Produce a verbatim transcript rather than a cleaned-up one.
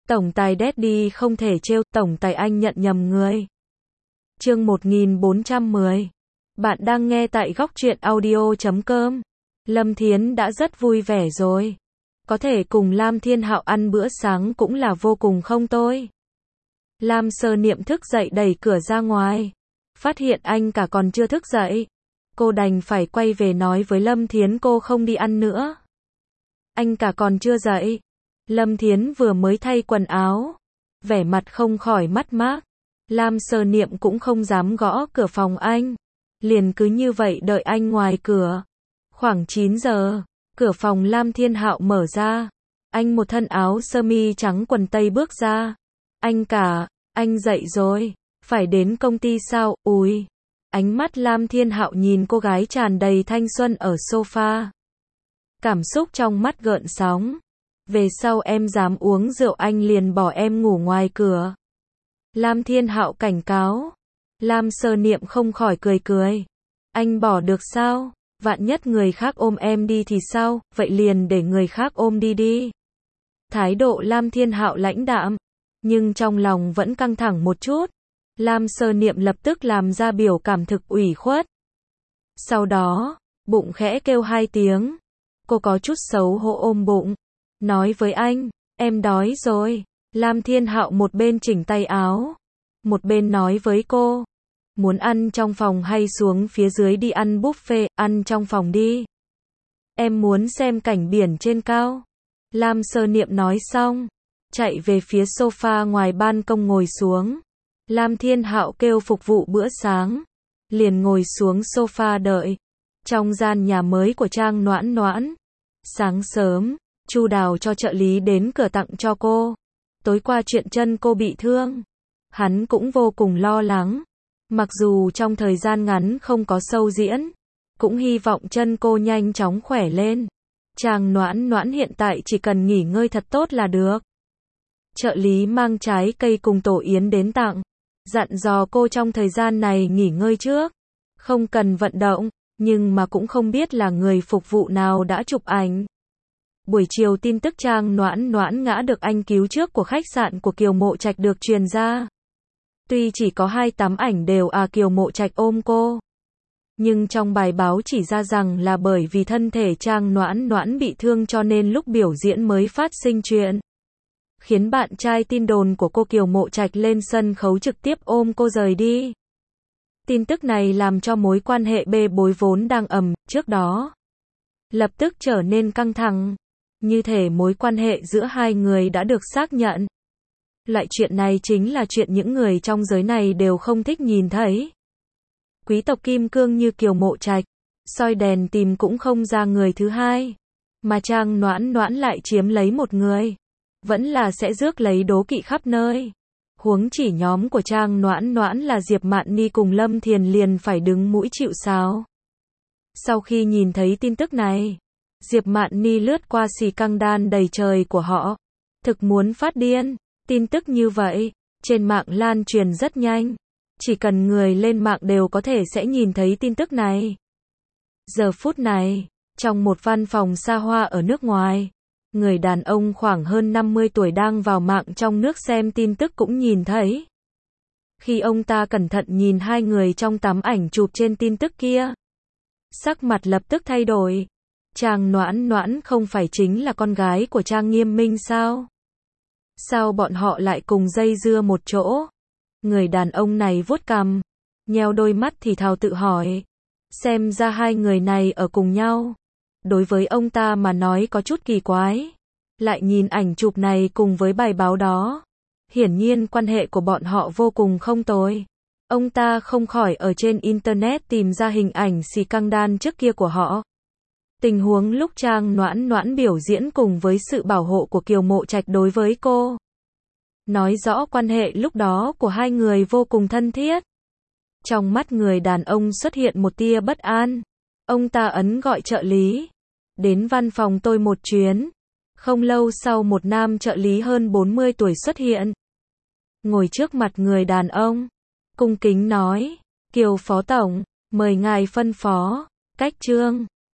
Tổng tài Daddy không thể trêu, tổng tài anh nhận nhầm người. Chương một nghìn bốn trăm mười. Bạn đang nghe tại góc truyện audio chấm com. Lâm Thiến đã rất vui vẻ rồi. Có thể cùng Lam Thiên Hạo ăn bữa sáng cũng là vô cùng không tôi. Lam Sơ Niệm thức dậy đẩy cửa ra ngoài. Phát hiện anh cả còn chưa thức dậy. Cô đành phải quay về nói với Lâm Thiến cô không đi ăn nữa. Anh cả còn chưa dậy. Lâm Thiến vừa mới thay quần áo. Vẻ mặt không khỏi mất mát. Lam Sơ Niệm cũng không dám gõ cửa phòng anh. Liền cứ như vậy đợi anh ngoài cửa. Khoảng chín giờ, cửa phòng Lam Thiên Hạo mở ra. Anh một thân áo sơ mi trắng quần tây bước ra. Anh cả, anh dậy rồi. Phải đến công ty sao? Ui. Ánh mắt Lam Thiên Hạo nhìn cô gái tràn đầy thanh xuân ở sofa. Cảm xúc trong mắt gợn sóng. Về sau em dám uống rượu anh liền bỏ em ngủ ngoài cửa. Lam Thiên Hạo cảnh cáo. Lam Sơ Niệm không khỏi cười cười. Anh bỏ được sao? Vạn nhất người khác ôm em đi thì sao? Vậy liền để người khác ôm đi đi. Thái độ Lam Thiên Hạo lãnh đạm. Nhưng trong lòng vẫn căng thẳng một chút. Lam Sơ Niệm lập tức làm ra biểu cảm thực ủy khuất. Sau đó, bụng khẽ kêu hai tiếng. Cô có chút xấu hổ ôm bụng. Nói với anh, em đói rồi. Lam Thiên Hạo một bên chỉnh tay áo. Một bên nói với cô. Muốn ăn trong phòng hay xuống phía dưới đi ăn buffet, ăn trong phòng đi. Em muốn xem cảnh biển trên cao. Lam Sơ Niệm nói xong. Chạy về phía sofa ngoài ban công ngồi xuống. Lam Thiên Hạo kêu phục vụ bữa sáng. Liền ngồi xuống sofa đợi. Trong gian nhà mới của Trang Noãn Noãn. Sáng sớm, Chu Đào cho trợ lý đến cửa tặng cho cô. Tối qua chuyện chân cô bị thương. Hắn cũng vô cùng lo lắng. Mặc dù trong thời gian ngắn không có show diễn. Cũng hy vọng chân cô nhanh chóng khỏe lên. Trang Noãn Noãn hiện tại chỉ cần nghỉ ngơi thật tốt là được. Trợ lý mang trái cây cùng tổ yến đến tặng. Dặn dò cô trong thời gian này nghỉ ngơi trước. Không cần vận động. Nhưng mà cũng không biết là người phục vụ nào đã chụp ảnh. Buổi chiều tin tức Trang Noãn Noãn ngã được anh cứu trước của khách sạn của Kiều Mộ Trạch được truyền ra. Tuy chỉ có hai tấm ảnh đều à Kiều Mộ Trạch ôm cô. Nhưng trong bài báo chỉ ra rằng là bởi vì thân thể Trang Noãn Noãn bị thương cho nên lúc biểu diễn mới phát sinh chuyện. Khiến bạn trai tin đồn của cô Kiều Mộ Trạch lên sân khấu trực tiếp ôm cô rời đi. Tin tức này làm cho mối quan hệ bê bối vốn đang ầm trước đó. Lập tức trở nên căng thẳng. Như thể mối quan hệ giữa hai người đã được xác nhận. Loại chuyện này chính là chuyện những người trong giới này đều không thích nhìn thấy. Quý tộc kim cương như Kiều Mộ Trạch, soi đèn tìm cũng không ra người thứ hai. Mà Trang Noãn Noãn lại chiếm lấy một người. Vẫn là sẽ rước lấy đố kỵ khắp nơi. Huống chỉ nhóm của Trang Noãn Noãn là Diệp Mạn Ni cùng Lâm Thiền liền phải đứng mũi chịu sào. Sau khi nhìn thấy tin tức này, Diệp Mạn Ni lướt qua xì căng đan đầy trời của họ. Thực muốn phát điên. Tin tức như vậy, trên mạng lan truyền rất nhanh. Chỉ cần người lên mạng đều có thể sẽ nhìn thấy tin tức này. Giờ phút này, trong một văn phòng xa hoa ở nước ngoài, người đàn ông khoảng hơn năm mươi tuổi đang vào mạng trong nước xem tin tức cũng nhìn thấy. Khi ông ta cẩn thận nhìn hai người trong tấm ảnh chụp trên tin tức kia, sắc mặt lập tức thay đổi. Trang Noãn Noãn không phải chính là con gái của Trang Nghiêm Minh sao? Sao bọn họ lại cùng dây dưa một chỗ? Người đàn ông này vuốt cằm, nheo đôi mắt thì thào tự hỏi. Xem ra hai người này ở cùng nhau. Đối với ông ta mà nói có chút kỳ quái. Lại nhìn ảnh chụp này cùng với bài báo đó. Hiển nhiên quan hệ của bọn họ vô cùng không tồi. Ông ta không khỏi ở trên internet tìm ra hình ảnh xì căng đan trước kia của họ. Tình huống lúc Trang Noãn Noãn biểu diễn cùng với sự bảo hộ của Kiều Mộ Trạch đối với cô. Nói rõ quan hệ lúc đó của hai người vô cùng thân thiết. Trong mắt người đàn ông xuất hiện một tia bất an. Ông ta ấn gọi trợ lý. Đến văn phòng tôi một chuyến. Không lâu sau một nam trợ lý hơn bốn mươi tuổi xuất hiện. Ngồi trước mặt người đàn ông. Cung kính nói. Kiều Phó Tổng, mời ngài phân phó. Cách chương.